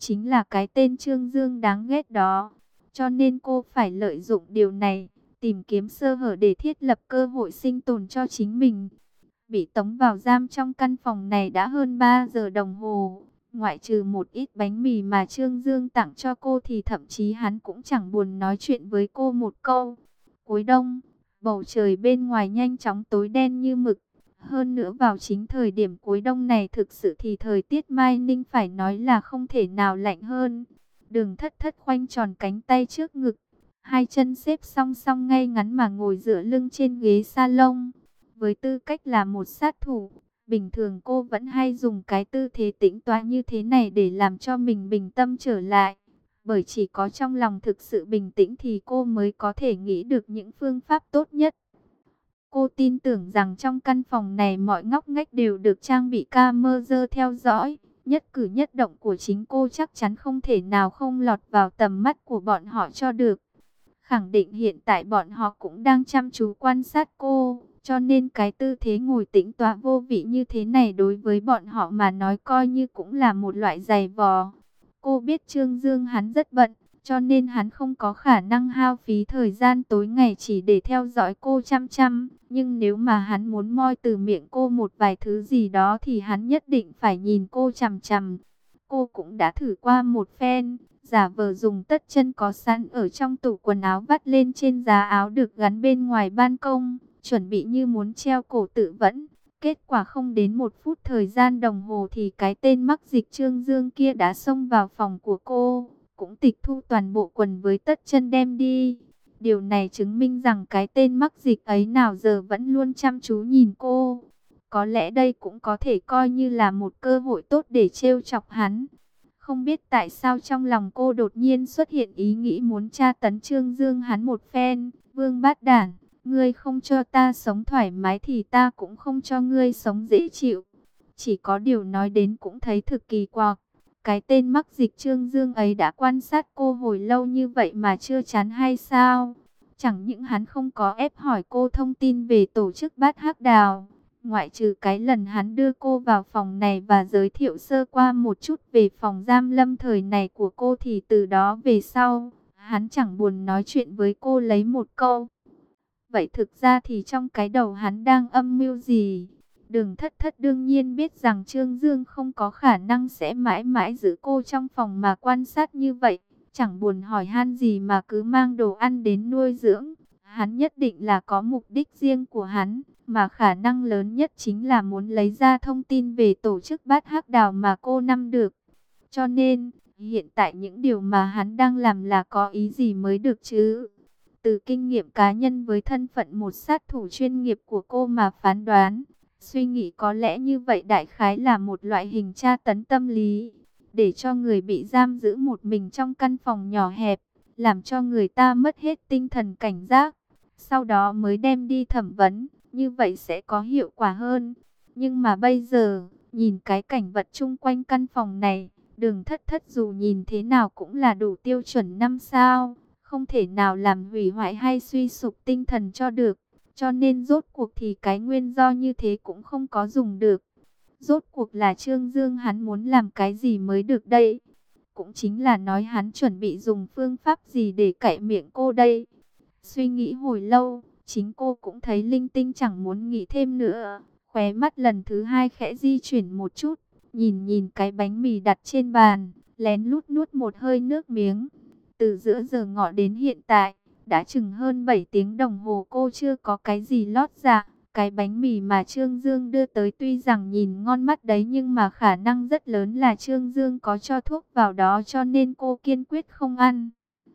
chính là cái tên Trương Dương đáng ghét đó. Cho nên cô phải lợi dụng điều này, tìm kiếm sơ hở để thiết lập cơ hội sinh tồn cho chính mình. Bị tống vào giam trong căn phòng này đã hơn 3 giờ đồng hồ. Ngoại trừ một ít bánh mì mà Trương Dương tặng cho cô thì thậm chí hắn cũng chẳng buồn nói chuyện với cô một câu. Cuối đông, bầu trời bên ngoài nhanh chóng tối đen như mực. Hơn nữa vào chính thời điểm cuối đông này thực sự thì thời tiết Mai Ninh phải nói là không thể nào lạnh hơn. Đường Thất Thất khoanh tròn cánh tay trước ngực, hai chân xếp song song ngay ngắn mà ngồi dựa lưng trên ghế salon. Với tư cách là một sát thủ, bình thường cô vẫn hay dùng cái tư thế tĩnh tọa như thế này để làm cho mình bình tâm trở lại. Bởi chỉ có trong lòng thực sự bình tĩnh thì cô mới có thể nghĩ được những phương pháp tốt nhất. Cô tin tưởng rằng trong căn phòng này mọi ngóc ngách đều được trang bị camera theo dõi. Nhất cử nhất động của chính cô chắc chắn không thể nào không lọt vào tầm mắt của bọn họ cho được. Khẳng định hiện tại bọn họ cũng đang chăm chú quan sát cô. Cho nên cái tư thế ngồi tĩnh tọa vô vị như thế này đối với bọn họ mà nói coi như cũng là một loại giày vò. Cô biết Trương Dương hắn rất bận, cho nên hắn không có khả năng hao phí thời gian tối ngày chỉ để theo dõi cô chăm chăm. Nhưng nếu mà hắn muốn moi từ miệng cô một vài thứ gì đó thì hắn nhất định phải nhìn cô chằm chằm. Cô cũng đã thử qua một phen, giả vờ dùng tất chân có sẵn ở trong tủ quần áo vắt lên trên giá áo được gắn bên ngoài ban công, chuẩn bị như muốn treo cổ tự vẫn. Kết quả không đến 1 phút thời gian đồng hồ thì cái tên mắc dịch Trương Dương kia đã xông vào phòng của cô, cũng tịch thu toàn bộ quần với tất chân đem đi. Điều này chứng minh rằng cái tên mắc dịch ấy nào giờ vẫn luôn chăm chú nhìn cô. Có lẽ đây cũng có thể coi như là một cơ hội tốt để trêu chọc hắn. Không biết tại sao trong lòng cô đột nhiên xuất hiện ý nghĩ muốn tra tấn Trương Dương hắn một phen. Vương bát đản, ngươi không cho ta sống thoải mái thì ta cũng không cho ngươi sống dễ chịu. Chỉ có điều nói đến cũng thấy thực kỳ quặc. Cái tên mắc dịch Trương Dương ấy đã quan sát cô hồi lâu như vậy mà chưa chán hay sao? Chẳng những hắn không có ép hỏi cô thông tin về tổ chức Bát Hắc Đào. Ngoại trừ cái lần hắn đưa cô vào phòng này và giới thiệu sơ qua một chút về phòng giam lâm thời này của cô thì từ đó về sau, hắn chẳng buồn nói chuyện với cô lấy một câu. Vậy thực ra thì trong cái đầu hắn đang âm mưu gì? Đường Thất Thất đương nhiên biết rằng Trương Dương không có khả năng sẽ mãi mãi giữ cô trong phòng mà quan sát như vậy. Chẳng buồn hỏi han gì mà cứ mang đồ ăn đến nuôi dưỡng. Hắn nhất định là có mục đích riêng của hắn, mà khả năng lớn nhất chính là muốn lấy ra thông tin về tổ chức Bát Hắc Đào mà cô nắm được. Cho nên, hiện tại những điều mà hắn đang làm là có ý gì mới được chứ? Từ kinh nghiệm cá nhân với thân phận một sát thủ chuyên nghiệp của cô mà phán đoán, suy nghĩ có lẽ như vậy đại khái là một loại hình tra tấn tâm lý, để cho người bị giam giữ một mình trong căn phòng nhỏ hẹp, làm cho người ta mất hết tinh thần cảnh giác, sau đó mới đem đi thẩm vấn, như vậy sẽ có hiệu quả hơn. Nhưng mà bây giờ, nhìn cái cảnh vật chung quanh căn phòng này, Đường Thất Thất dù nhìn thế nào cũng là đủ tiêu chuẩn 5 sao, không thể nào làm hủy hoại hay suy sụp tinh thần cho được. Cho nên rốt cuộc thì cái nguyên do như thế cũng không có dùng được. Rốt cuộc là Trương Dương hắn muốn làm cái gì mới được đây? Cũng chính là nói hắn chuẩn bị dùng phương pháp gì để cạy miệng cô đây? Suy nghĩ hồi lâu, chính cô cũng thấy linh tinh chẳng muốn nghĩ thêm nữa. Khóe mắt lần thứ hai khẽ di chuyển một chút, nhìn nhìn cái bánh mì đặt trên bàn, lén lút nuốt một hơi nước miếng. Từ giữa giờ ngọ đến hiện tại, đã chừng hơn 7 tiếng đồng hồ cô chưa có cái gì lót dạ. Cái bánh mì mà Trương Dương đưa tới tuy rằng nhìn ngon mắt đấy nhưng mà khả năng rất lớn là Trương Dương có cho thuốc vào đó cho nên cô kiên quyết không ăn.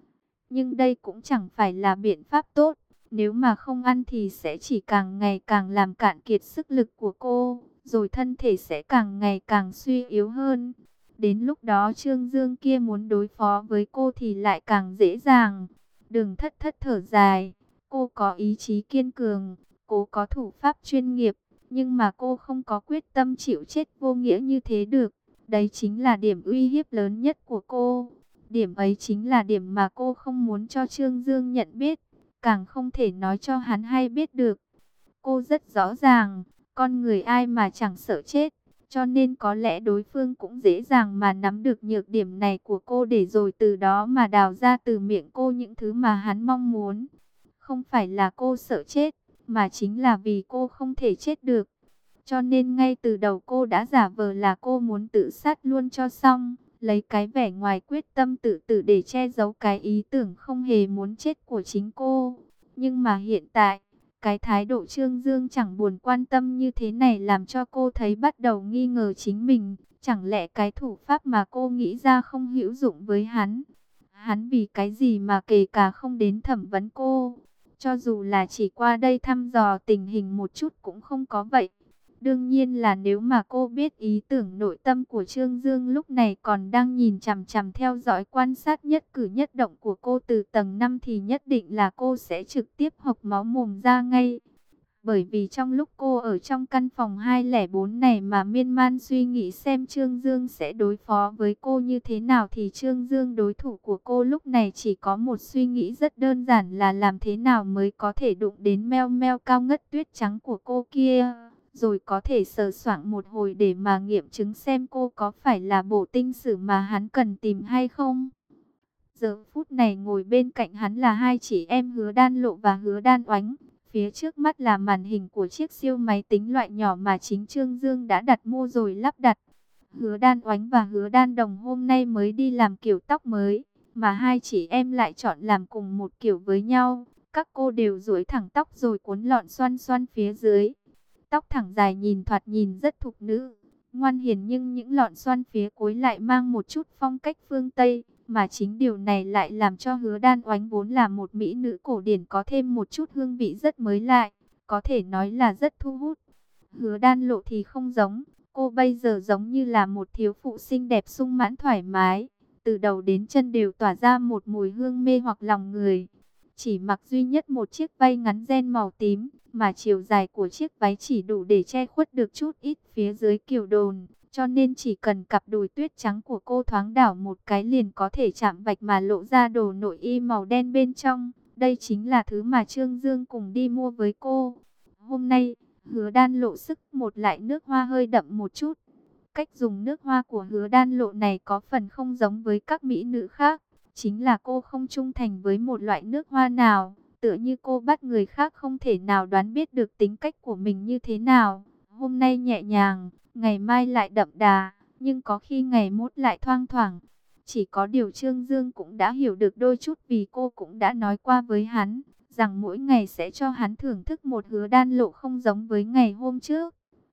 Nhưng đây cũng chẳng phải là biện pháp tốt. Nếu mà không ăn thì sẽ chỉ càng ngày càng làm cạn kiệt sức lực của cô, rồi thân thể sẽ càng ngày càng suy yếu hơn. Đến lúc đó Trương Dương kia muốn đối phó với cô thì lại càng dễ dàng. Đường Thất Thất thở dài, cô có ý chí kiên cường, cô có thủ pháp chuyên nghiệp, nhưng mà cô không có quyết tâm chịu chết vô nghĩa như thế được. Đấy chính là điểm uy hiếp lớn nhất của cô. Điểm ấy chính là điểm mà cô không muốn cho Trương Dương nhận biết, càng không thể nói cho hắn hay biết được. Cô rất rõ ràng, con người ai mà chẳng sợ chết, Cho nên có lẽ đối phương cũng dễ dàng mà nắm được nhược điểm này của cô, để rồi từ đó mà đào ra từ miệng cô những thứ mà hắn mong muốn. Không phải là cô sợ chết, mà chính là vì cô không thể chết được. Cho nên ngay từ đầu cô đã giả vờ là cô muốn tự sát luôn cho xong, lấy cái vẻ ngoài quyết tâm tự tử để che giấu cái ý tưởng không hề muốn chết của chính cô. Nhưng mà hiện tại, cái thái độ Trương Dương chẳng buồn quan tâm như thế này làm cho cô thấy bắt đầu nghi ngờ chính mình. Chẳng lẽ cái thủ pháp mà cô nghĩ ra không hữu dụng với hắn? Hắn vì cái gì mà kể cả không đến thẩm vấn cô? Cho dù là chỉ qua đây thăm dò tình hình một chút cũng không có vậy. Đương nhiên là nếu mà cô biết ý tưởng nội tâm của Trương Dương lúc này còn đang nhìn chằm chằm theo dõi quan sát nhất cử nhất động của cô từ tầng 5 thì nhất định là cô sẽ trực tiếp hộc máu mồm ra ngay. Bởi vì trong lúc cô ở trong căn phòng 204 này mà miên man suy nghĩ xem Trương Dương sẽ đối phó với cô như thế nào, thì Trương Dương đối thủ của cô lúc này chỉ có một suy nghĩ rất đơn giản là làm thế nào mới có thể đụng đến meo meo cao ngất tuyết trắng của cô kia, rồi có thể sờ soạng một hồi để mà nghiệm chứng xem cô có phải là bổ tinh sử mà hắn cần tìm hay không. Giờ phút này ngồi bên cạnh hắn là hai chị em Hứa Đan Lộ và Hứa Đan Oánh. Phía trước mắt là màn hình của chiếc siêu máy tính loại nhỏ mà chính Trương Dương đã đặt mua rồi lắp đặt. Hứa Đan Oánh và Hứa Đan Đồng hôm nay mới đi làm kiểu tóc mới, mà hai chị em lại chọn làm cùng một kiểu với nhau. Các cô đều duỗi thẳng tóc rồi cuốn lọn xoăn xoăn phía dưới. Tóc thẳng dài thoạt nhìn rất thục nữ, ngoan hiền, nhưng những lọn xoăn phía cuối lại mang một chút phong cách phương Tây. Mà chính điều này lại làm cho Hứa Đan Oánh vốn là một mỹ nữ cổ điển có thêm một chút hương vị rất mới lạ, có thể nói là rất thu hút. Hứa Đan Lộ thì không giống, cô bây giờ giống như là một thiếu phụ xinh đẹp sung mãn thoải mái, từ đầu đến chân đều tỏa ra một mùi hương mê hoặc lòng người. Chỉ mặc duy nhất một chiếc váy ngắn ren màu tím, mà chiều dài của chiếc váy chỉ đủ để che khuất được chút ít phía dưới kiều đồn. Cho nên chỉ cần cặp đùi tuyết trắng của cô thoáng đảo một cái liền có thể chạm vạch mà lộ ra đồ nội y màu đen bên trong. Đây chính là thứ mà Trương Dương cùng đi mua với cô. Hôm nay, Hứa Đan Lộ sức một lại nước hoa hơi đậm một chút. Cách dùng nước hoa của Hứa Đan Lộ này có phần không giống với các mỹ nữ khác. Chính là cô không trung thành với một loại nước hoa nào. Tựa như cô bắt người khác không thể nào đoán biết được tính cách của mình như thế nào. Hôm nay nhẹ nhàng, ngày mai lại đậm đà, nhưng có khi ngày mốt lại thoang thoảng. Chỉ có điều Trương Dương cũng đã hiểu được đôi chút, vì cô cũng đã nói qua với hắn, rằng mỗi ngày sẽ cho hắn thưởng thức một Hứa Đan Lộ không giống với ngày hôm trước.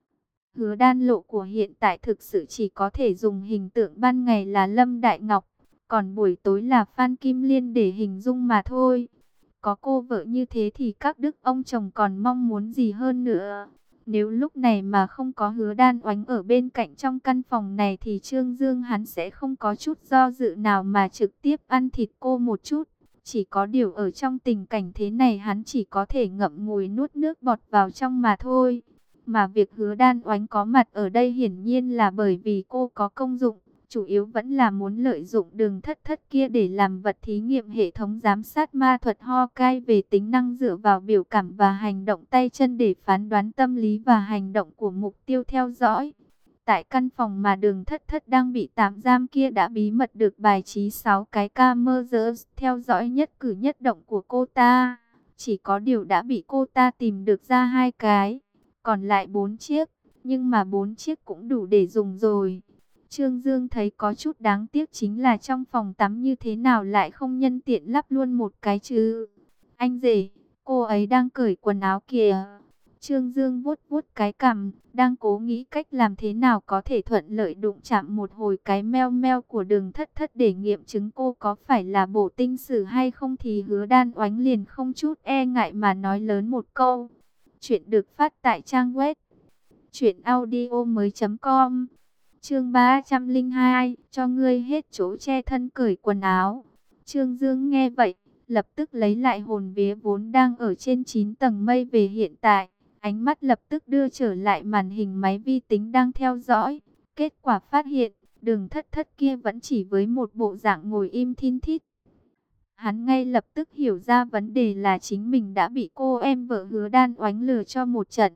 Hứa Đan Lộ của hiện tại thực sự chỉ có thể dùng hình tượng ban ngày là Lâm Đại Ngọc, còn buổi tối là Phan Kim Liên để hình dung mà thôi. Có cô vợ như thế thì các đức ông chồng còn mong muốn gì hơn nữa. Nếu lúc này mà không có Hứa Đan Oánh ở bên cạnh trong căn phòng này thì Trương Dương hắn sẽ không có chút do dự nào mà trực tiếp ăn thịt cô một chút. Chỉ có điều ở trong tình cảnh thế này hắn chỉ có thể ngậm ngùi nuốt nước bọt vào trong mà thôi. Mà việc Hứa Đan Oánh có mặt ở đây hiển nhiên là bởi vì cô có công dụng. Chủ yếu vẫn là muốn lợi dụng Đường Thất Thất kia để làm vật thí nghiệm hệ thống giám sát ma thuật Hawkeye về tính năng dựa vào biểu cảm và hành động tay chân để phán đoán tâm lý và hành động của mục tiêu theo dõi. Tại căn phòng mà Đường Thất Thất đang bị tạm giam kia đã bí mật được bài trí 6 cái camera theo dõi nhất cử nhất động của cô ta. Chỉ có điều đã bị cô ta tìm được ra 2 cái, còn lại 4 chiếc, nhưng mà 4 chiếc cũng đủ để dùng rồi. Trương Dương thấy có chút đáng tiếc chính là trong phòng tắm như thế nào lại không nhân tiện lắp luôn một cái chứ. Anh rể, cô ấy đang cởi quần áo kìa. Trương Dương vuốt vuốt cái cằm, đang cố nghĩ cách làm thế nào có thể thuận lợi đụng chạm một hồi cái meo meo của Đường Thất Thất để nghiệm chứng cô có phải là bổ tinh sử hay không, thì Hứa Đan Oánh liền không chút e ngại mà nói lớn một câu. Chuyện được phát tại trang web truyệnaudiomoi.com. Chương 302, cho ngươi hết chỗ che thân cởi quần áo. Trương Dương nghe vậy, lập tức lấy lại hồn vía vốn đang ở trên 9 tầng mây về hiện tại. Ánh mắt lập tức đưa trở lại màn hình máy vi tính đang theo dõi. Kết quả phát hiện, Đường Thất Thất kia vẫn chỉ với một bộ dạng ngồi im thin thít. Hắn ngay lập tức hiểu ra vấn đề là chính mình đã bị cô em vợ Hứa Đan Oánh lừa cho một trận.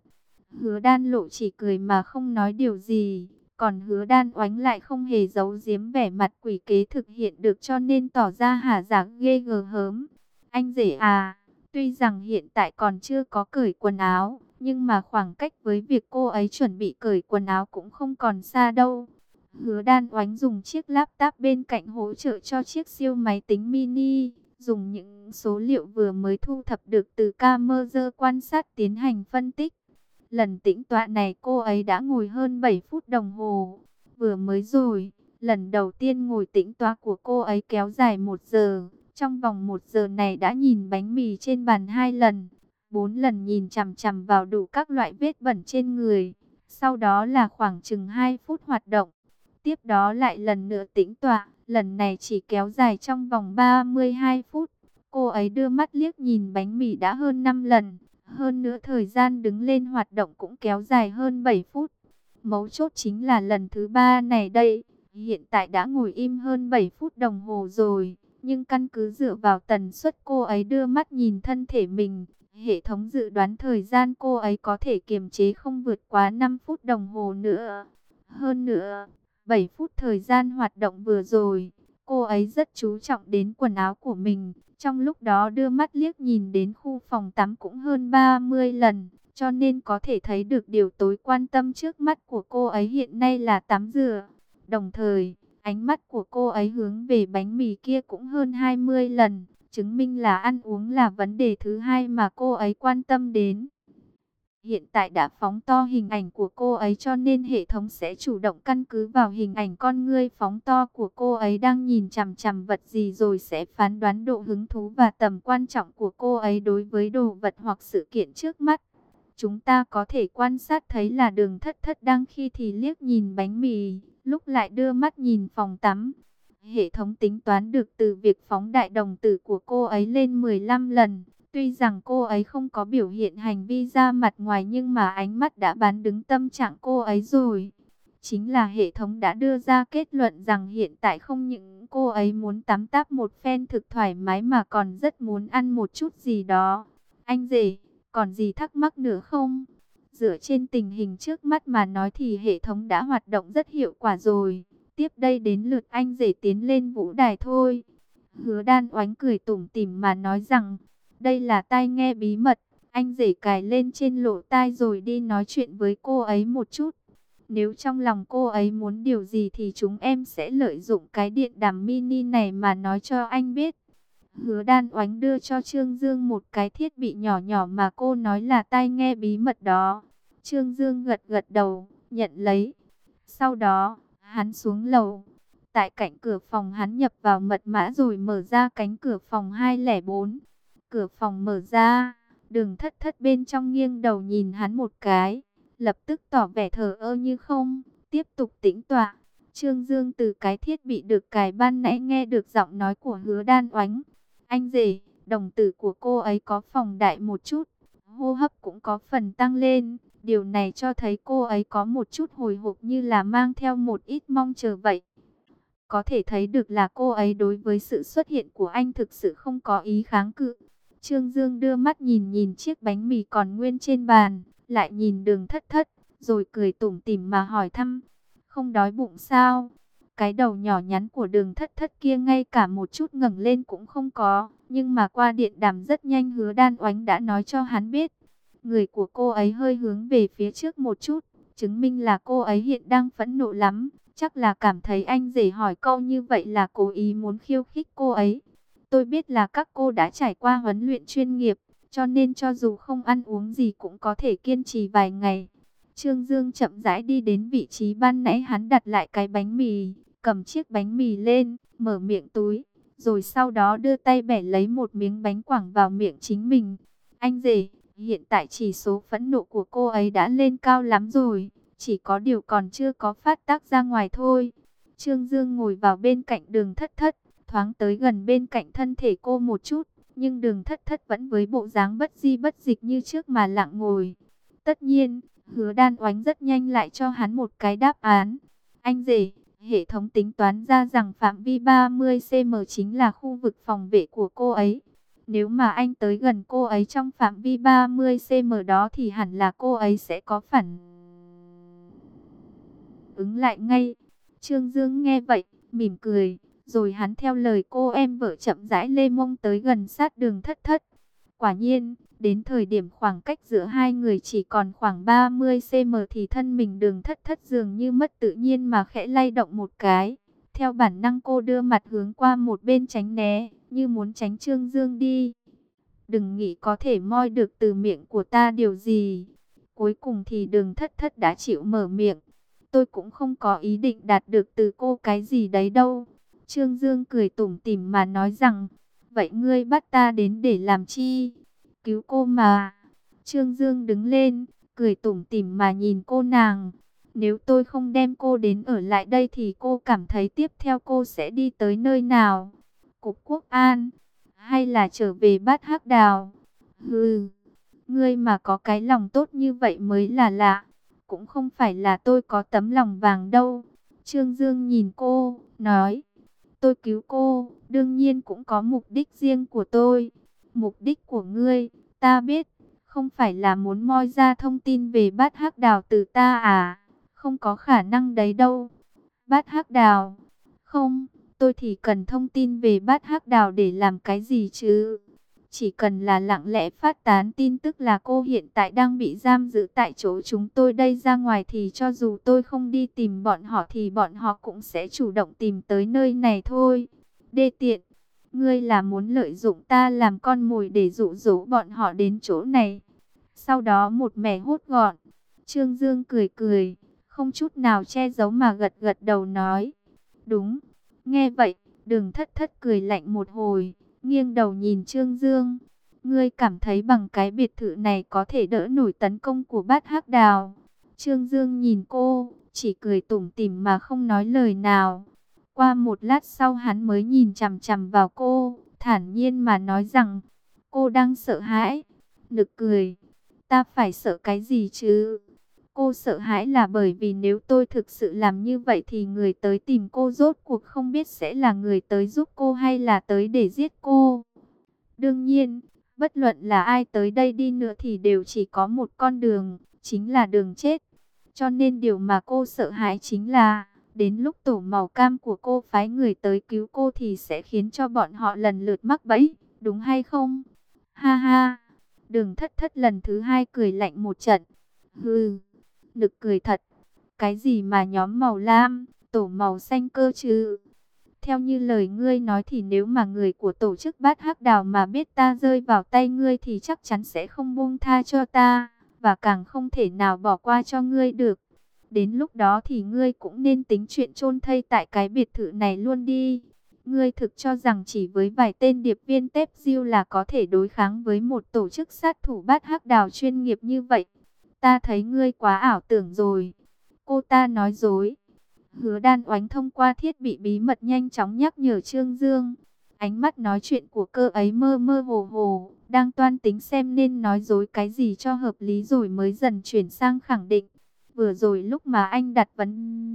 Hứa Đan Lộ chỉ cười mà không nói điều gì. Còn Hứa Đan Oánh lại không hề giấu giếm vẻ mặt quỷ kế thực hiện được, cho nên tỏ ra hả dạ ghê gớm. Anh rể à, tuy rằng hiện tại còn chưa có cởi quần áo, nhưng mà khoảng cách với việc cô ấy chuẩn bị cởi quần áo cũng không còn xa đâu. Hứa Đan Oánh dùng chiếc laptop bên cạnh hỗ trợ cho chiếc siêu máy tính mini, dùng những số liệu vừa mới thu thập được từ camera quan sát tiến hành phân tích. Lần tĩnh tọa này cô ấy đã ngồi hơn 7 phút đồng hồ. Vừa mới rồi, lần đầu tiên ngồi tĩnh tọa của cô ấy kéo dài 1 giờ. Trong vòng 1 giờ này đã nhìn bánh mì trên bàn 2 lần, 4 lần nhìn chằm chằm vào đủ các loại vết bẩn trên người. Sau đó là khoảng chừng 2 phút hoạt động. Tiếp đó lại lần nữa tĩnh tọa, lần này chỉ kéo dài trong vòng 32 phút. Cô ấy đưa mắt liếc nhìn bánh mì đã hơn 5 lần. Hơn nữa thời gian đứng lên hoạt động cũng kéo dài hơn 7 phút. Mấu chốt chính là lần thứ 3 này đây. Hiện tại đã ngồi im hơn 7 phút đồng hồ rồi. Nhưng căn cứ dựa vào tần suất cô ấy đưa mắt nhìn thân thể mình, hệ thống dự đoán thời gian cô ấy có thể kiềm chế không vượt quá 5 phút đồng hồ nữa. Hơn nữa, 7 phút thời gian hoạt động vừa rồi, cô ấy rất chú trọng đến quần áo của mình. Trong lúc đó đưa mắt liếc nhìn đến khu phòng tắm cũng hơn 30 lần, cho nên có thể thấy được điều tối quan tâm trước mắt của cô ấy hiện nay là tắm rửa. Đồng thời, ánh mắt của cô ấy hướng về bánh mì kia cũng hơn 20 lần, chứng minh là ăn uống là vấn đề thứ hai mà cô ấy quan tâm đến. Hiện tại đã phóng to hình ảnh của cô ấy, cho nên hệ thống sẽ chủ động căn cứ vào hình ảnh con ngươi phóng to của cô ấy đang nhìn chằm chằm vật gì, rồi sẽ phán đoán độ hứng thú và tầm quan trọng của cô ấy đối với đồ vật hoặc sự kiện trước mắt. Chúng ta có thể quan sát thấy là Đường Thất Thất đang khi thì liếc nhìn bánh mì, lúc lại đưa mắt nhìn phòng tắm. Hệ thống tính toán được từ việc phóng đại đồng tử của cô ấy lên 15 lần. Tuy rằng cô ấy không có biểu hiện hành vi ra mặt ngoài, nhưng mà ánh mắt đã bán đứng tâm trạng cô ấy rồi. Chính là hệ thống đã đưa ra kết luận rằng hiện tại không những cô ấy muốn tắm táp một phen thực thoải mái mà còn rất muốn ăn một chút gì đó. Anh rể, còn gì thắc mắc nữa không? Dựa trên tình hình trước mắt mà nói thì hệ thống đã hoạt động rất hiệu quả rồi. Tiếp đây đến lượt anh rể tiến lên vũ đài thôi. Hứa Đan Oánh cười tủm tỉm mà nói rằng, đây là tai nghe bí mật, anh rể cài lên trên lỗ tai rồi đi nói chuyện với cô ấy một chút. Nếu trong lòng cô ấy muốn điều gì thì chúng em sẽ lợi dụng cái điện đàm mini này mà nói cho anh biết. Hứa Đan Oánh đưa cho Trương Dương một cái thiết bị nhỏ nhỏ mà cô nói là tai nghe bí mật đó. Trương Dương gật gật đầu, nhận lấy. Sau đó, hắn xuống lầu. Tại cạnh cửa phòng hắn nhập vào mật mã rồi mở ra cánh cửa phòng 204. Cửa phòng mở ra, Đường Thất Thất bên trong nghiêng đầu nhìn hắn một cái, lập tức tỏ vẻ thờ ơ như không, tiếp tục tĩnh tọa. Trương Dương từ cái thiết bị được cài ban nãy nghe được giọng nói của Hứa Đan Oánh. Anh rể, đồng tử của cô ấy có phóng đại một chút, hô hấp cũng có phần tăng lên. Điều này cho thấy cô ấy có một chút hồi hộp, như là mang theo một ít mong chờ vậy. Có thể thấy được là cô ấy đối với sự xuất hiện của anh thực sự không có ý kháng cự. Trương Dương đưa mắt nhìn nhìn chiếc bánh mì còn nguyên trên bàn, lại nhìn Đường Thất Thất, rồi cười tủm tỉm mà hỏi thăm, không đói bụng sao? Cái đầu nhỏ nhắn của Đường Thất Thất kia ngay cả một chút ngẩng lên cũng không có, nhưng mà qua điện đàm rất nhanh Hứa Đan Oánh đã nói cho hắn biết. Người của cô ấy hơi hướng về phía trước một chút, chứng minh là cô ấy hiện đang phẫn nộ lắm. Chắc là cảm thấy anh rể hỏi câu như vậy là cố ý muốn khiêu khích cô ấy. Tôi biết là các cô đã trải qua huấn luyện chuyên nghiệp, cho nên cho dù không ăn uống gì cũng có thể kiên trì vài ngày. Trương Dương chậm rãi đi đến vị trí ban nãy hắn đặt lại cái bánh mì, cầm chiếc bánh mì lên, mở miệng túi, rồi sau đó đưa tay bẻ lấy một miếng bánh quẳng vào miệng chính mình. Anh rể, hiện tại chỉ số phẫn nộ của cô ấy đã lên cao lắm rồi, chỉ có điều còn chưa có phát tác ra ngoài thôi. Trương Dương ngồi vào bên cạnh Đường Thất Thất, thoáng tới gần bên cạnh thân thể cô một chút, nhưng Đường Thất Thất vẫn với bộ dáng bất di bất dịch như trước mà lặng ngồi. Tất nhiên, Hứa Đan Oánh rất nhanh lại cho hắn một cái đáp án. Anh rể, hệ thống tính toán ra rằng phạm vi 30 cm chính là khu vực phòng vệ của cô ấy. Nếu mà anh tới gần cô ấy trong phạm vi 30 cm đó thì hẳn là cô ấy sẽ có phản ứng lại ngay. Trương Dương nghe vậy, mỉm cười, rồi hắn theo lời cô em vợ chậm rãi lê mông tới gần sát Đường Thất Thất. Quả nhiên, đến thời điểm khoảng cách giữa hai người chỉ còn khoảng 30 cm thì thân mình Đường Thất Thất dường như mất tự nhiên mà khẽ lay động một cái. Theo bản năng cô đưa mặt hướng qua một bên tránh né, như muốn tránh Trương Dương đi. Đừng nghĩ có thể moi được từ miệng của ta điều gì. Cuối cùng thì Đường Thất Thất đã chịu mở miệng. Tôi cũng không có ý định đạt được từ cô cái gì đấy đâu. Trương Dương cười tủm tỉm mà nói rằng, vậy ngươi bắt ta đến để làm chi? Cứu cô mà. Trương Dương đứng lên, cười tủm tỉm mà nhìn cô nàng. Nếu tôi không đem cô đến ở lại đây thì cô cảm thấy tiếp theo cô sẽ đi tới nơi nào? Cục Quốc An, hay là trở về Bát Hắc Đào? Hừ, ngươi mà có cái lòng tốt như vậy mới là lạ. Cũng không phải là tôi có tấm lòng vàng đâu. Trương Dương nhìn cô, nói, tôi cứu cô, đương nhiên cũng có mục đích riêng của tôi. Mục đích của ngươi, ta biết, không phải là muốn moi ra thông tin về Bát Hắc Đào từ ta à? Không có khả năng đấy đâu. Bát Hắc Đào? Không, tôi thì cần thông tin về Bát Hắc Đào để làm cái gì chứ? Chỉ cần là lặng lẽ phát tán tin tức là cô hiện tại đang bị giam giữ tại chỗ chúng tôi đây ra ngoài thì cho dù tôi không đi tìm bọn họ thì bọn họ cũng sẽ chủ động tìm tới nơi này thôi. Đê tiện, ngươi là muốn lợi dụng ta làm con mồi để dụ dỗ bọn họ đến chỗ này. Sau đó một mẻ hốt gọn. Trương Dương cười cười, không chút nào che giấu mà gật gật đầu nói. Đúng, nghe vậy, Đường Thất Thất cười lạnh một hồi, nghiêng đầu nhìn Trương Dương. Ngươi cảm thấy bằng cái biệt thự này có thể đỡ nổi tấn công của Bát Hắc Đào? Trương Dương nhìn cô, chỉ cười tủm tỉm mà không nói lời nào. Qua một lát sau hắn mới nhìn chằm chằm vào cô, thản nhiên mà nói rằng, cô đang sợ hãi. Nực cười, ta phải sợ cái gì chứ? Cô sợ hãi là bởi vì nếu tôi thực sự làm như vậy thì người tới tìm cô rốt cuộc không biết sẽ là người tới giúp cô hay là tới để giết cô. Đương nhiên, bất luận là ai tới đây đi nữa thì đều chỉ có một con đường, chính là đường chết. Cho nên điều mà cô sợ hãi chính là, đến lúc tổ màu cam của cô phái người tới cứu cô thì sẽ khiến cho bọn họ lần lượt mắc bẫy, đúng hay không? Ha ha, Đường Thất Thất lần thứ hai cười lạnh một trận. Hừ, nực cười thật. Cái gì mà nhóm màu lam, tổ màu xanh cơ chứ? Theo như lời ngươi nói thì nếu mà người của tổ chức Bát Hắc Đào mà biết ta rơi vào tay ngươi thì chắc chắn sẽ không buông tha cho ta, và càng không thể nào bỏ qua cho ngươi được. Đến lúc đó thì ngươi cũng nên tính chuyện chôn thây tại cái biệt thự này luôn đi. Ngươi thực cho rằng chỉ với vài tên điệp viên tép diêu là có thể đối kháng với một tổ chức sát thủ Bát Hắc Đào chuyên nghiệp như vậy. Ta thấy ngươi quá ảo tưởng rồi. Cô ta nói dối. Hứa Đan Oánh thông qua thiết bị bí mật nhanh chóng nhắc nhở Trương Dương. Ánh mắt nói chuyện của cơ ấy mơ mơ hồ hồ, đang toan tính xem nên nói dối cái gì cho hợp lý rồi mới dần chuyển sang khẳng định. Vừa rồi lúc mà anh đặt vấn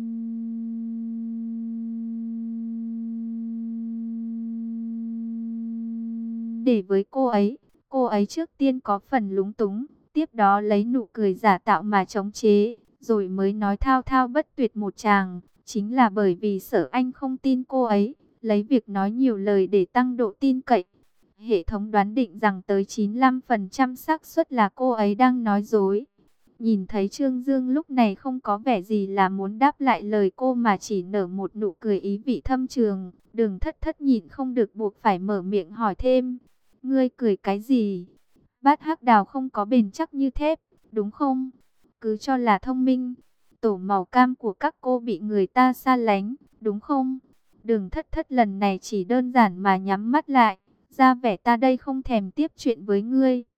đề với cô ấy trước tiên có phần lúng túng, tiếp đó lấy nụ cười giả tạo mà chống chế, rồi mới nói thao thao bất tuyệt một tràng. Chính là bởi vì sợ anh không tin cô ấy, lấy việc nói nhiều lời để tăng độ tin cậy. Hệ thống đoán định rằng tới 95% xác suất là cô ấy đang nói dối. Nhìn thấy Trương Dương lúc này không có vẻ gì là muốn đáp lại lời cô mà chỉ nở một nụ cười ý vị thâm trường. Đường Thất Thất nhịn không được buộc phải mở miệng hỏi thêm. Ngươi cười cái gì? Bát Hắc Đào không có bền chắc như thép, đúng không? Cứ cho là thông minh. Tổ màu cam của các cô bị người ta xa lánh, đúng không? Đường Thất Thất lần này chỉ đơn giản mà nhắm mắt lại, ra vẻ ta đây không thèm tiếp chuyện với ngươi.